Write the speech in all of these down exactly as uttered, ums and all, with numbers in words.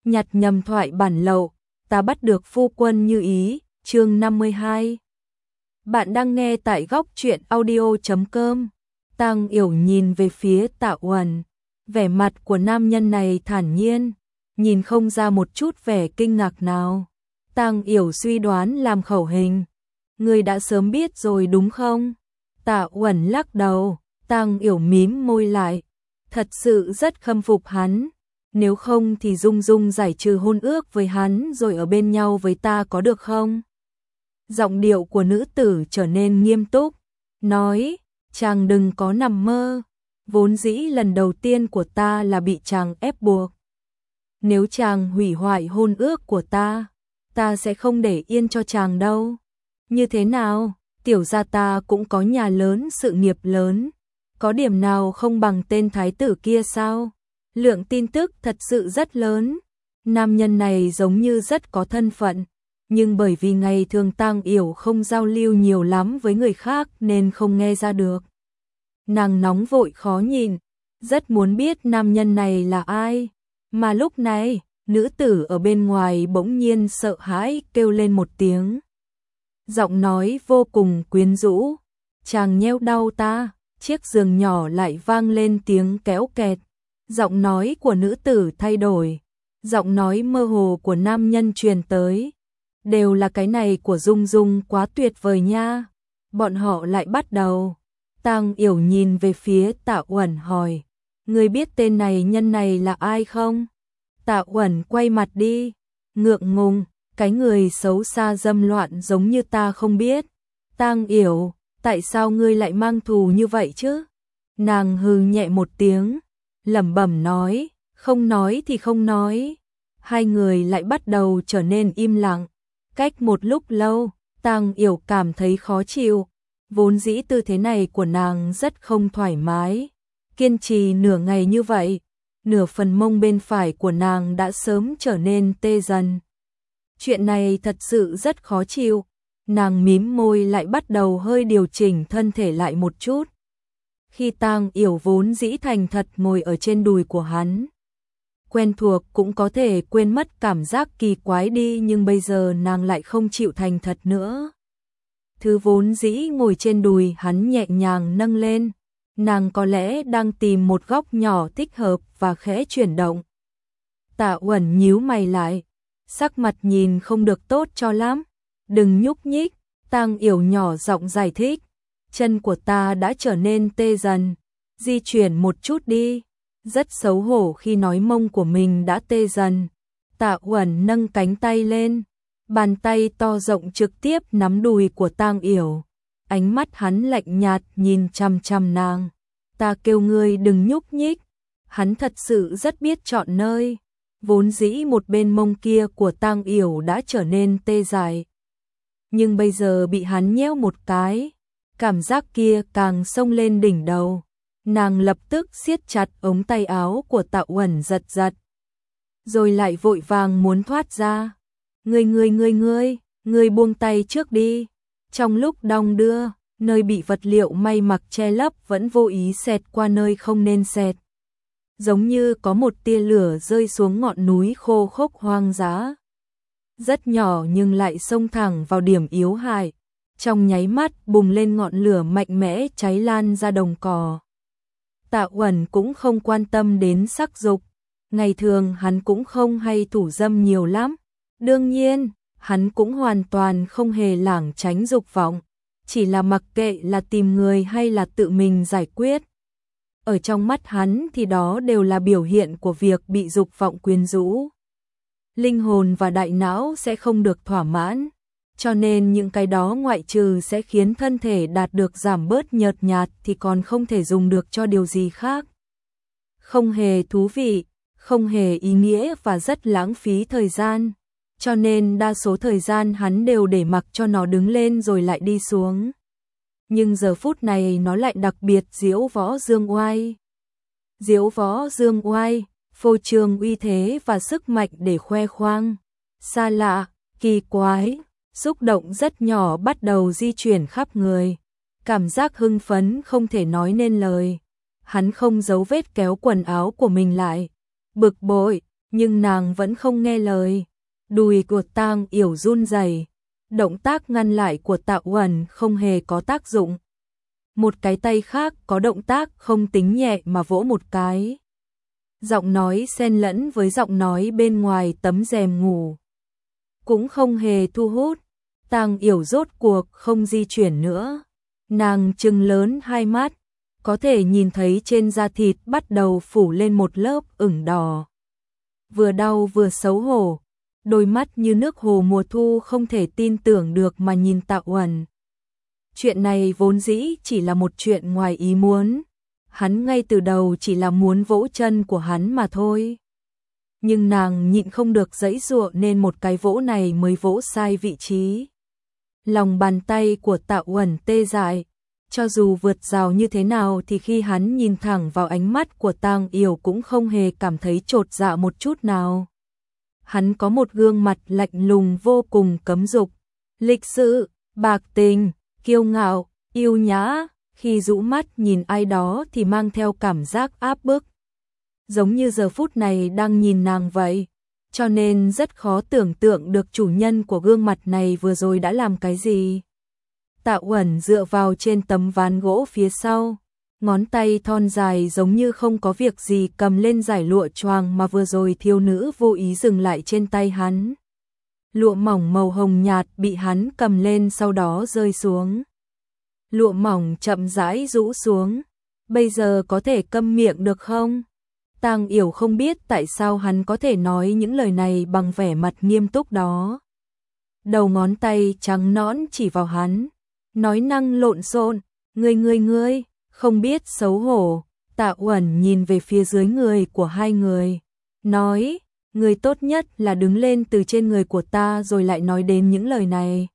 nhặt nhầm thoại bản lậu, ta bắt được phu quân như ý, chương năm mươi hai. Bạn đang nghe tại góc truyện audio chấm com. Tang Yểu nhìn về phía Tạ Uẩn, vẻ mặt của nam nhân này thản nhiên, nhìn không ra một chút vẻ kinh ngạc nào. Tang Yểu suy đoán làm khẩu hình, ngươi đã sớm biết rồi đúng không? Tạ Uẩn lắc đầu. Tang Yểu mím môi lại, thật sự rất khâm phục hắn, nếu không thì Dung Dung giải trừ hôn ước với hắn rồi ở bên nhau với ta có được không? Giọng điệu của nữ tử trở nên nghiêm túc, nói, chàng đừng có nằm mơ, vốn dĩ lần đầu tiên của ta là bị chàng ép buộc. Nếu chàng hủy hoại hôn ước của ta, ta sẽ không để yên cho chàng đâu. Như thế nào, tiểu gia ta cũng có nhà lớn sự nghiệp lớn, có điểm nào không bằng tên thái tử kia sao? Lượng tin tức thật sự rất lớn, nam nhân này giống như rất có thân phận, nhưng bởi vì ngày thường Tang Yểu không giao lưu nhiều lắm với người khác nên không nghe ra được. Nàng nóng vội khó nhìn, rất muốn biết nam nhân này là ai, mà lúc này, nữ tử ở bên ngoài bỗng nhiên sợ hãi kêu lên một tiếng. Giọng nói vô cùng quyến rũ, chàng nheo đau ta. Chiếc giường nhỏ lại vang lên tiếng kéo kẹt. Giọng nói của nữ tử thay đổi, giọng nói mơ hồ của nam nhân truyền tới. Đều là cái này của Dung Dung quá tuyệt vời nha. Bọn họ lại bắt đầu. Tang Yểu nhìn về phía Tạ Uẩn hỏi, ngươi biết tên này nhân này là ai không? Tạ Uẩn quay mặt đi, ngượng ngùng, cái người xấu xa dâm loạn giống như ta không biết. Tang Yểu, tại sao ngươi lại mang thù như vậy chứ? Nàng hừ nhẹ một tiếng, lẩm bẩm nói, không nói thì không nói. Hai người lại bắt đầu trở nên im lặng. Cách một lúc lâu, Tang Yểu cảm thấy khó chịu. Vốn dĩ tư thế này của nàng rất không thoải mái. Kiên trì nửa ngày như vậy, nửa phần mông bên phải của nàng đã sớm trở nên tê dần. Chuyện này thật sự rất khó chịu. Nàng mím môi lại bắt đầu hơi điều chỉnh thân thể lại một chút. Khi Tang Yểu vốn dĩ thành thật ngồi ở trên đùi của hắn, quen thuộc cũng có thể quên mất cảm giác kỳ quái đi, nhưng bây giờ nàng lại không chịu thành thật nữa. Thứ vốn dĩ ngồi trên đùi hắn nhẹ nhàng nâng lên, nàng có lẽ đang tìm một góc nhỏ thích hợp và khẽ chuyển động. Tạ Uẩn nhíu mày lại, sắc mặt nhìn không được tốt cho lắm. Đừng nhúc nhích, Tang Yểu nhỏ giọng giải thích, chân của ta đã trở nên tê dần, di chuyển một chút đi. Rất xấu hổ khi nói mông của mình đã tê dần. Tạ Uẩn nâng cánh tay lên, bàn tay to rộng trực tiếp nắm đùi của Tang Yểu. Ánh mắt hắn lạnh nhạt nhìn chằm chằm nàng. Ta kêu ngươi đừng nhúc nhích. Hắn thật sự rất biết chọn nơi. Vốn dĩ một bên mông kia của Tang Yểu đã trở nên tê dại, nhưng bây giờ bị hắn nhéo một cái, cảm giác kia càng xông lên đỉnh đầu. Nàng lập tức siết chặt ống tay áo của Tạ Uẩn giật giật, rồi lại vội vàng muốn thoát ra. Ngươi ngươi ngươi ngươi, ngươi buông tay trước đi. Trong lúc đong đưa, nơi bị vật liệu may mặc che lấp vẫn vô ý xẹt qua nơi không nên xẹt. Giống như có một tia lửa rơi xuống ngọn núi khô khốc hoang dã. Rất nhỏ nhưng lại xông thẳng vào điểm yếu hại. Trong nháy mắt bùng lên ngọn lửa mạnh mẽ cháy lan ra đồng cỏ. Tạ Uẩn cũng không quan tâm đến sắc dục. Ngày thường hắn cũng không hay thủ dâm nhiều lắm. Đương nhiên, hắn cũng hoàn toàn không hề lảng tránh dục vọng. Chỉ là mặc kệ là tìm người hay là tự mình giải quyết. Ở trong mắt hắn thì đó đều là biểu hiện của việc bị dục vọng quyến rũ. Linh hồn và đại não sẽ không được thỏa mãn, cho nên những cái đó ngoại trừ sẽ khiến thân thể đạt được giảm bớt nhợt nhạt thì còn không thể dùng được cho điều gì khác. Không hề thú vị, không hề ý nghĩa và rất lãng phí thời gian, cho nên đa số thời gian hắn đều để mặc cho nó đứng lên rồi lại đi xuống. Nhưng giờ phút này nó lại đặc biệt diễu võ dương oai. Diễu võ dương oai, phô trương uy thế và sức mạnh để khoe khoang. Xa lạ, kỳ quái, xúc động rất nhỏ bắt đầu di chuyển khắp người. Cảm giác hưng phấn không thể nói nên lời. Hắn không giấu vết kéo quần áo của mình lại. Bực bội, nhưng nàng vẫn không nghe lời. Đùi của Tang Yểu run rẩy, động tác ngăn lại của Tạ Uẩn không hề có tác dụng. Một cái tay khác có động tác không tính nhẹ mà vỗ một cái. Giọng nói xen lẫn với giọng nói bên ngoài tấm rèm ngủ. Cũng không hề thu hút. Tang Yểu rốt cuộc không di chuyển nữa. Nàng trừng lớn hai mắt, có thể nhìn thấy trên da thịt bắt đầu phủ lên một lớp ửng đỏ. Vừa đau vừa xấu hổ, đôi mắt như nước hồ mùa thu không thể tin tưởng được mà nhìn Tạ Uẩn. Chuyện này vốn dĩ chỉ là một chuyện ngoài ý muốn. Hắn ngay từ đầu chỉ là muốn vỗ chân của hắn mà thôi. Nhưng nàng nhịn không được giãy giụa nên một cái vỗ này mới vỗ sai vị trí. Lòng bàn tay của Tạ Uẩn tê dại. Cho dù vượt rào như thế nào thì khi hắn nhìn thẳng vào ánh mắt của Tang Yểu cũng không hề cảm thấy chột dạ một chút nào. Hắn có một gương mặt lạnh lùng vô cùng cấm dục, lịch sự, bạc tình, kiêu ngạo, yêu nhã, khi dụ mắt nhìn ai đó thì mang theo cảm giác áp bức. Giống như giờ phút này đang nhìn nàng vậy, cho nên rất khó tưởng tượng được chủ nhân của gương mặt này vừa rồi đã làm cái gì. Tạ Uẩn dựa vào trên tấm ván gỗ phía sau, ngón tay thon dài giống như không có việc gì cầm lên dải lụa choàng mà vừa rồi thiếu nữ vô ý dừng lại trên tay hắn. Lụa mỏng màu hồng nhạt bị hắn cầm lên sau đó rơi xuống. Lụa mỏng chậm rãi rũ xuống. Bây giờ có thể câm miệng được không? Tang Yểu không biết tại sao hắn có thể nói những lời này bằng vẻ mặt nghiêm túc đó. Đầu ngón tay trắng nõn chỉ vào hắn, nói năng lộn xộn, ngươi ngươi ngươi, không biết xấu hổ. Tạ Uẩn nhìn về phía dưới người của hai người, nói, người tốt nhất là đứng lên từ trên người của ta rồi lại nói đến những lời này.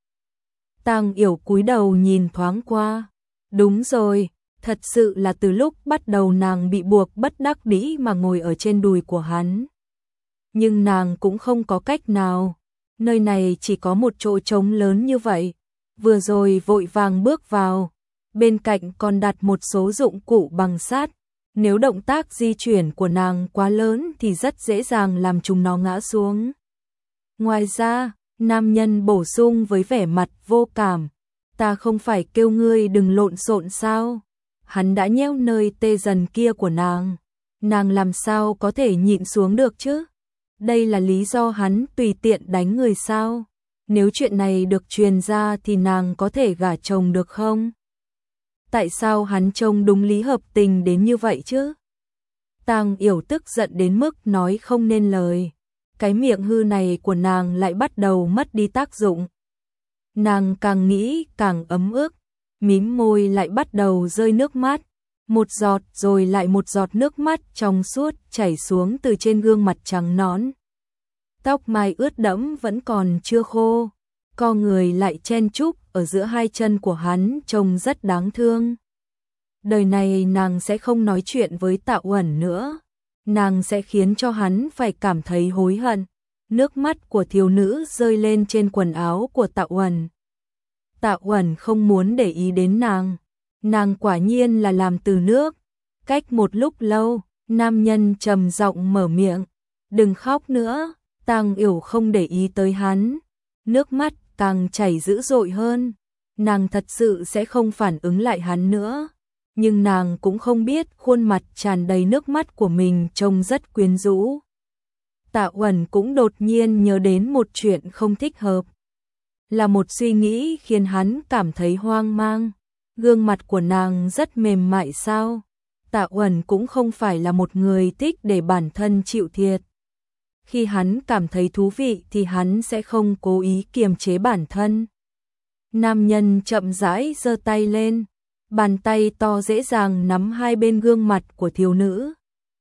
Tang Yểu cúi đầu nhìn thoáng qua, đúng rồi, thật sự là từ lúc bắt đầu nàng bị buộc bất đắc dĩ mà ngồi ở trên đùi của hắn. Nhưng nàng cũng không có cách nào, nơi này chỉ có một chỗ trống lớn như vậy. Vừa rồi vội vàng bước vào, bên cạnh còn đặt một số dụng cụ bằng sắt, nếu động tác di chuyển của nàng quá lớn thì rất dễ dàng làm chúng nó ngã xuống. Ngoài ra, nam nhân bổ sung với vẻ mặt vô cảm, ta không phải kêu ngươi đừng lộn xộn sao? Hắn đã nhéo nơi tê dần kia của nàng, nàng làm sao có thể nhịn xuống được chứ? Đây là lý do hắn tùy tiện đánh người sao? Nếu chuyện này được truyền ra thì nàng có thể gả chồng được không? Tại sao hắn trông đúng lý hợp tình đến như vậy chứ? Tang Yểu tức giận đến mức nói không nên lời. Cái miệng hư này của nàng lại bắt đầu mất đi tác dụng. Nàng càng nghĩ càng ấm ức, mím môi lại bắt đầu rơi nước mắt. Một giọt rồi lại một giọt nước mắt trong suốt chảy xuống từ trên gương mặt trắng nõn. Tóc mai ướt đẫm vẫn còn chưa khô, co người lại chen chúc ở giữa hai chân của hắn trông rất đáng thương. Đời này nàng sẽ không nói chuyện với Tạ Uẩn nữa, nàng sẽ khiến cho hắn phải cảm thấy hối hận. Nước mắt của thiếu nữ rơi lên trên quần áo của Tạ Uẩn. Tạ Uẩn không muốn để ý đến nàng, nàng quả nhiên là làm từ nước. Cách một lúc lâu, nam nhân trầm giọng mở miệng, đừng khóc nữa. Tang Yểu không để ý tới hắn, nước mắt càng chảy dữ dội hơn. Nàng thật sự sẽ không phản ứng lại hắn nữa, nhưng nàng cũng không biết khuôn mặt tràn đầy nước mắt của mình trông rất quyến rũ. Tạ Uẩn cũng đột nhiên nhớ đến một chuyện không thích hợp, là một suy nghĩ khiến hắn cảm thấy hoang mang. Gương mặt của nàng rất mềm mại sao? Tạ Uẩn cũng không phải là một người thích để bản thân chịu thiệt. Khi hắn cảm thấy thú vị thì hắn sẽ không cố ý kiềm chế bản thân. Nam nhân chậm rãi giơ tay lên, bàn tay to dễ dàng nắm hai bên gương mặt của thiếu nữ.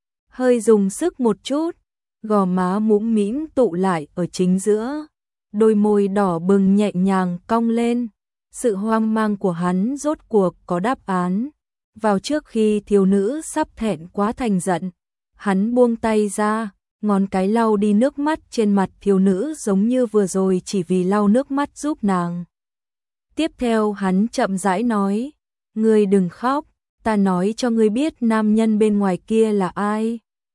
Hơi dùng sức một chút, gò má mũm mĩm tụ lại ở chính giữa, đôi môi đỏ bừng nhẹ nhàng cong lên. Sự hoang mang của hắn rốt cuộc có đáp án. Vào trước khi thiếu nữ sắp thẹn quá thành giận, hắn buông tay ra, ngón cái lau đi nước mắt trên mặt thiếu nữ giống như vừa rồi chỉ vì lau nước mắt giúp nàng. Tiếp theo hắn chậm rãi nói, ngươi đừng khóc, ta nói cho ngươi biết nam nhân bên ngoài kia là ai.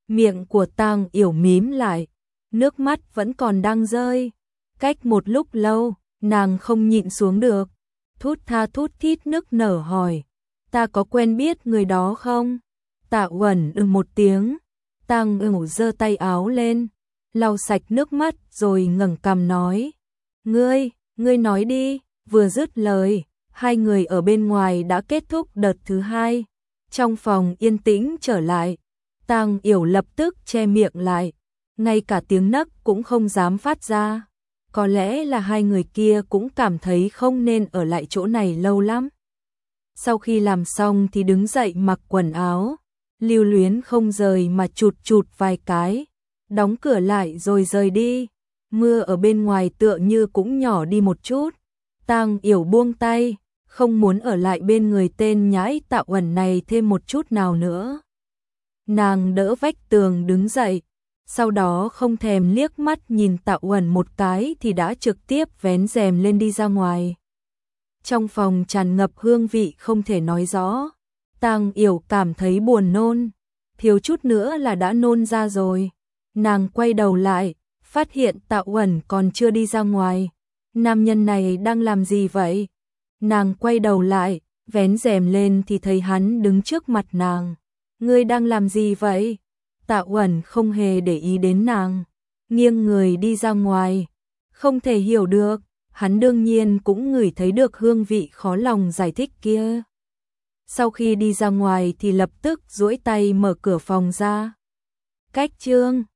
Miệng của Tang Yểu mím lại, nước mắt vẫn còn đang rơi. Cách một lúc lâu, nàng không nhịn xuống được, thút tha thút thít nức nở hỏi, ta có quen biết người đó không? Tạ Uẩn ư một tiếng, Tang Yểu giơ tay áo lên, lau sạch nước mắt rồi ngẩng cằm nói, ngươi, ngươi nói đi. Vừa dứt lời, hai người ở bên ngoài đã kết thúc đợt thứ hai. Trong phòng yên tĩnh trở lại, Tang Yểu lập tức che miệng lại, ngay cả tiếng nấc cũng không dám phát ra. Có lẽ là hai người kia cũng cảm thấy không nên ở lại chỗ này lâu lắm. Sau khi làm xong thì đứng dậy mặc quần áo, lưu luyến không rời mà chụt chụt vài cái, đóng cửa lại rồi rời đi. Mưa ở bên ngoài tựa như cũng nhỏ đi một chút. Tang Yểu buông tay, không muốn ở lại bên người tên nhãi Tạ Uẩn này thêm một chút nào nữa. Nàng đỡ vách tường đứng dậy, sau đó không thèm liếc mắt nhìn Tạ Uẩn một cái thì đã trực tiếp vén rèm lên đi ra ngoài. Trong phòng tràn ngập hương vị không thể nói rõ. Tang Yểu cảm thấy buồn nôn, thiếu chút nữa là đã nôn ra rồi. Nàng quay đầu lại, phát hiện Tạ Uẩn còn chưa đi ra ngoài. Nam nhân này đang làm gì vậy? Nàng quay đầu lại, vén rèm lên thì thấy hắn đứng trước mặt nàng. Ngươi đang làm gì vậy? Tạ Uẩn không hề để ý đến nàng, nghiêng người đi ra ngoài. Không thể hiểu được, hắn đương nhiên cũng ngửi thấy được hương vị khó lòng giải thích kia. Sau khi đi ra ngoài thì lập tức duỗi tay mở cửa phòng ra. Cách chương